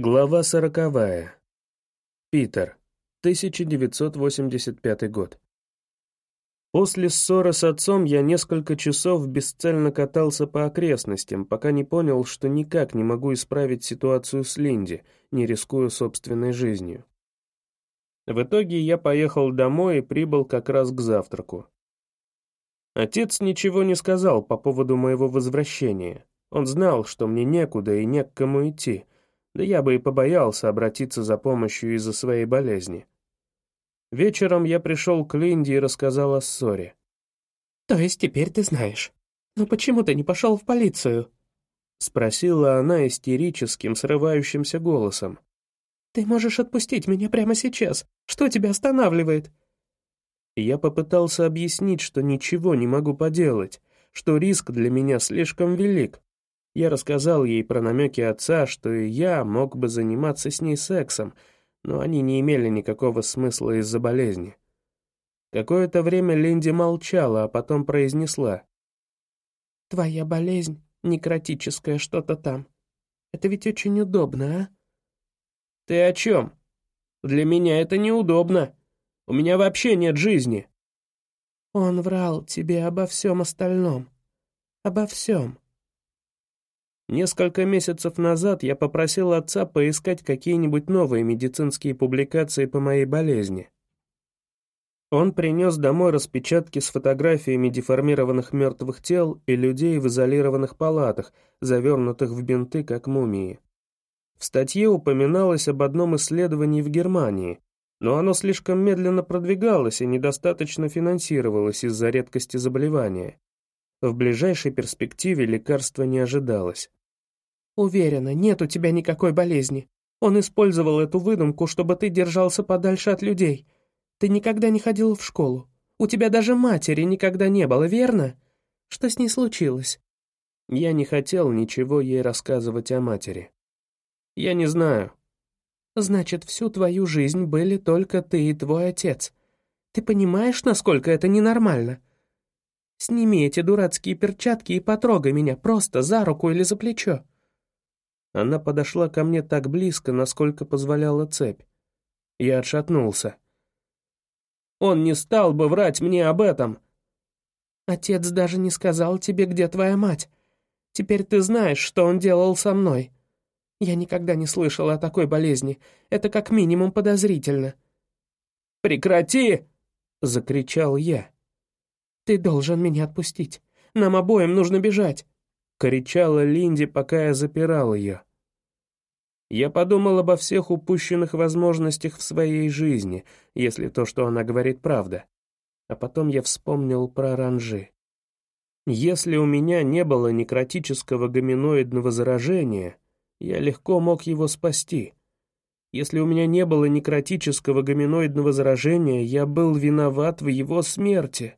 Глава 40. Питер. 1985 год. После ссоры с отцом я несколько часов бесцельно катался по окрестностям, пока не понял, что никак не могу исправить ситуацию с Линди, не рискуя собственной жизнью. В итоге я поехал домой и прибыл как раз к завтраку. Отец ничего не сказал по поводу моего возвращения. Он знал, что мне некуда и не к кому идти. Да я бы и побоялся обратиться за помощью из-за своей болезни. Вечером я пришел к Линде и рассказал о ссоре. «То есть теперь ты знаешь? Но почему ты не пошел в полицию?» — спросила она истерическим, срывающимся голосом. «Ты можешь отпустить меня прямо сейчас. Что тебя останавливает?» Я попытался объяснить, что ничего не могу поделать, что риск для меня слишком велик. Я рассказал ей про намеки отца, что и я мог бы заниматься с ней сексом, но они не имели никакого смысла из-за болезни. Какое-то время Линди молчала, а потом произнесла. «Твоя болезнь, некротическое что-то там. Это ведь очень удобно, а?» «Ты о чем? Для меня это неудобно. У меня вообще нет жизни». «Он врал тебе обо всем остальном. Обо всем». Несколько месяцев назад я попросил отца поискать какие-нибудь новые медицинские публикации по моей болезни. Он принес домой распечатки с фотографиями деформированных мертвых тел и людей в изолированных палатах, завернутых в бинты, как мумии. В статье упоминалось об одном исследовании в Германии, но оно слишком медленно продвигалось и недостаточно финансировалось из-за редкости заболевания. В ближайшей перспективе лекарства не ожидалось. «Уверена, нет у тебя никакой болезни. Он использовал эту выдумку, чтобы ты держался подальше от людей. Ты никогда не ходил в школу. У тебя даже матери никогда не было, верно? Что с ней случилось?» Я не хотел ничего ей рассказывать о матери. Я не знаю. «Значит, всю твою жизнь были только ты и твой отец. Ты понимаешь, насколько это ненормально? Сними эти дурацкие перчатки и потрогай меня просто за руку или за плечо». Она подошла ко мне так близко, насколько позволяла цепь. Я отшатнулся. «Он не стал бы врать мне об этом!» «Отец даже не сказал тебе, где твоя мать. Теперь ты знаешь, что он делал со мной. Я никогда не слышала о такой болезни. Это как минимум подозрительно». «Прекрати!» — закричал я. «Ты должен меня отпустить. Нам обоим нужно бежать!» — кричала Линди, пока я запирал ее. Я подумал обо всех упущенных возможностях в своей жизни, если то, что она говорит, правда. А потом я вспомнил про ранжи. Если у меня не было некротического гоминоидного заражения, я легко мог его спасти. Если у меня не было некротического гоминоидного заражения, я был виноват в его смерти.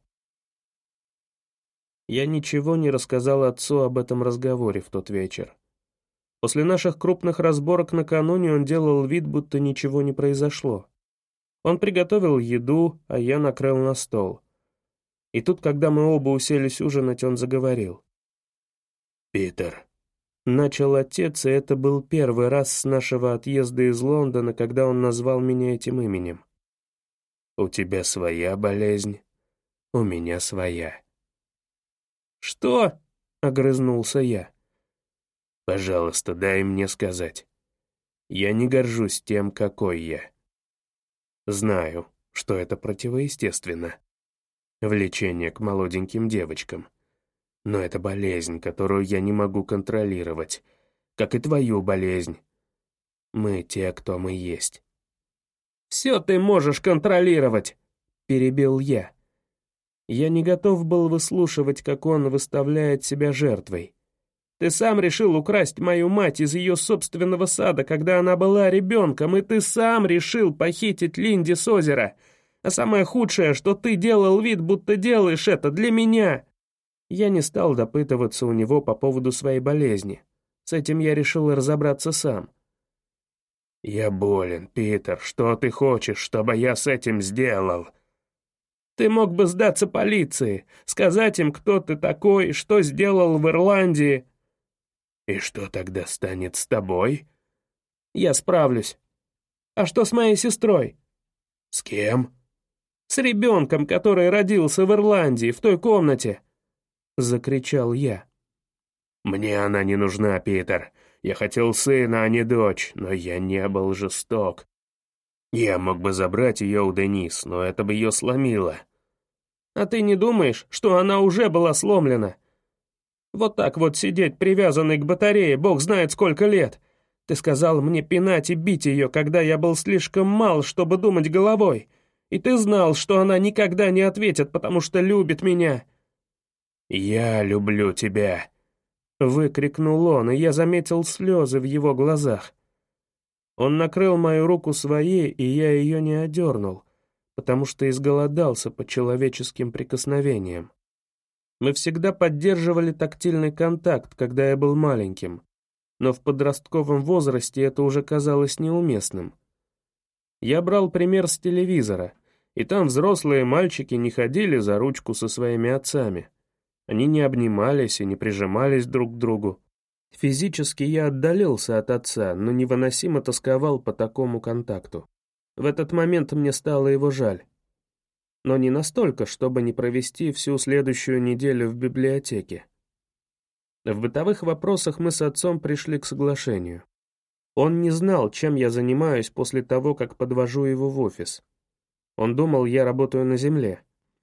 Я ничего не рассказал отцу об этом разговоре в тот вечер. После наших крупных разборок накануне он делал вид, будто ничего не произошло. Он приготовил еду, а я накрыл на стол. И тут, когда мы оба уселись ужинать, он заговорил. «Питер», — начал отец, и это был первый раз с нашего отъезда из Лондона, когда он назвал меня этим именем. «У тебя своя болезнь, у меня своя». «Что?» — огрызнулся я. «Пожалуйста, дай мне сказать. Я не горжусь тем, какой я. Знаю, что это противоестественно. Влечение к молоденьким девочкам. Но это болезнь, которую я не могу контролировать, как и твою болезнь. Мы те, кто мы есть». «Все ты можешь контролировать!» — перебил я. Я не готов был выслушивать, как он выставляет себя жертвой. «Ты сам решил украсть мою мать из ее собственного сада, когда она была ребенком, и ты сам решил похитить Линди с озера. А самое худшее, что ты делал вид, будто делаешь это для меня». Я не стал допытываться у него по поводу своей болезни. С этим я решил разобраться сам. «Я болен, Питер. Что ты хочешь, чтобы я с этим сделал?» «Ты мог бы сдаться полиции, сказать им, кто ты такой, что сделал в Ирландии». «И что тогда станет с тобой?» Я справлюсь. А что с моей сестрой? С кем? С ребенком, который родился в Ирландии, в той комнате!» — закричал я. «Мне она не нужна, Питер. Я хотел сына, а не дочь, но я не был жесток. Я мог бы забрать ее у Денис, но это бы ее сломило». «А ты не думаешь, что она уже была сломлена? Вот так вот сидеть, привязанной к батарее, бог знает сколько лет. Ты сказал мне пинать и бить ее, когда я был слишком мал, чтобы думать головой. И ты знал, что она никогда не ответит, потому что любит меня». «Я люблю тебя», — выкрикнул он, и я заметил слезы в его глазах. Он накрыл мою руку своей, и я ее не одернул, потому что изголодался по человеческим прикосновениям. Мы всегда поддерживали тактильный контакт, когда я был маленьким, но в подростковом возрасте это уже казалось неуместным. Я брал пример с телевизора, и там взрослые мальчики не ходили за ручку со своими отцами. Они не обнимались и не прижимались друг к другу. Физически я отдалился от отца, но невыносимо тосковал по такому контакту. В этот момент мне стало его жаль. Но не настолько, чтобы не провести всю следующую неделю в библиотеке. В бытовых вопросах мы с отцом пришли к соглашению. Он не знал, чем я занимаюсь после того, как подвожу его в офис. Он думал, я работаю на земле.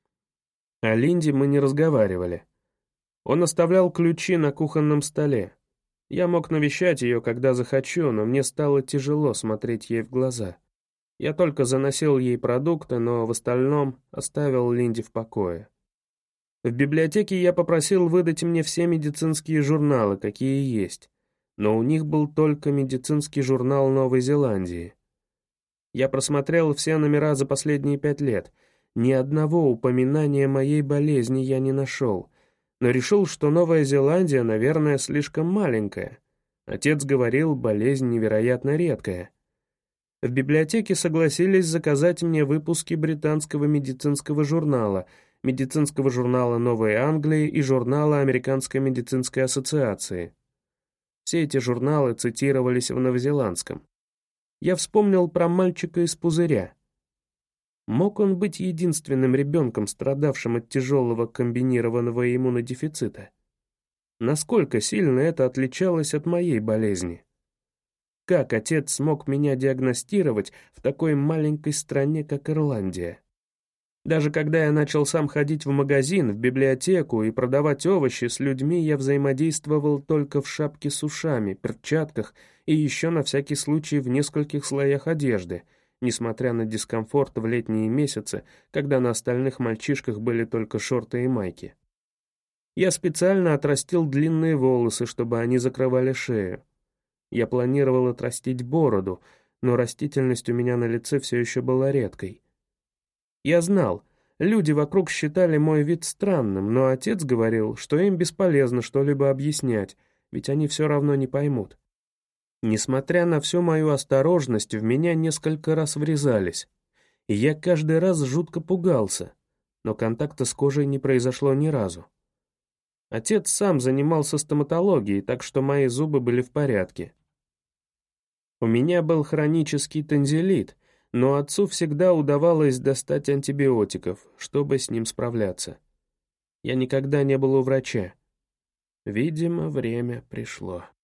О Линде мы не разговаривали. Он оставлял ключи на кухонном столе. Я мог навещать ее, когда захочу, но мне стало тяжело смотреть ей в глаза. Я только заносил ей продукты, но в остальном оставил Линде в покое. В библиотеке я попросил выдать мне все медицинские журналы, какие есть, но у них был только медицинский журнал Новой Зеландии. Я просмотрел все номера за последние 5 лет. Ни одного упоминания моей болезни я не нашел, но решил, что Новая Зеландия, наверное, слишком маленькая. Отец говорил, болезнь невероятно редкая. В библиотеке согласились заказать мне выпуски британского медицинского журнала Новой Англии и журнала Американской медицинской ассоциации. Все эти журналы цитировались в новозеландском. Я вспомнил про мальчика из пузыря. Мог он быть единственным ребенком, страдавшим от тяжелого комбинированного иммунодефицита? Насколько сильно это отличалось от моей болезни? Как отец смог меня диагностировать в такой маленькой стране, как Ирландия? Даже когда я начал сам ходить в магазин, в библиотеку и продавать овощи, с людьми я взаимодействовал только в шапке с ушами, перчатках и еще на всякий случай в нескольких слоях одежды, несмотря на дискомфорт в летние месяцы, когда на остальных мальчишках были только шорты и майки. Я специально отрастил длинные волосы, чтобы они закрывали шею. Я планировал отрастить бороду, но растительность у меня на лице все еще была редкой. Я знал, люди вокруг считали мой вид странным, но отец говорил, что им бесполезно что-либо объяснять, ведь они все равно не поймут. Несмотря на всю мою осторожность, в меня несколько раз врезались, и я каждый раз жутко пугался, но контакта с кожей не произошло ни разу. Отец сам занимался стоматологией, так что мои зубы были в порядке. У меня был хронический танзелит, но отцу всегда удавалось достать антибиотиков, чтобы с ним справляться. Я никогда не был у врача. Видимо, время пришло.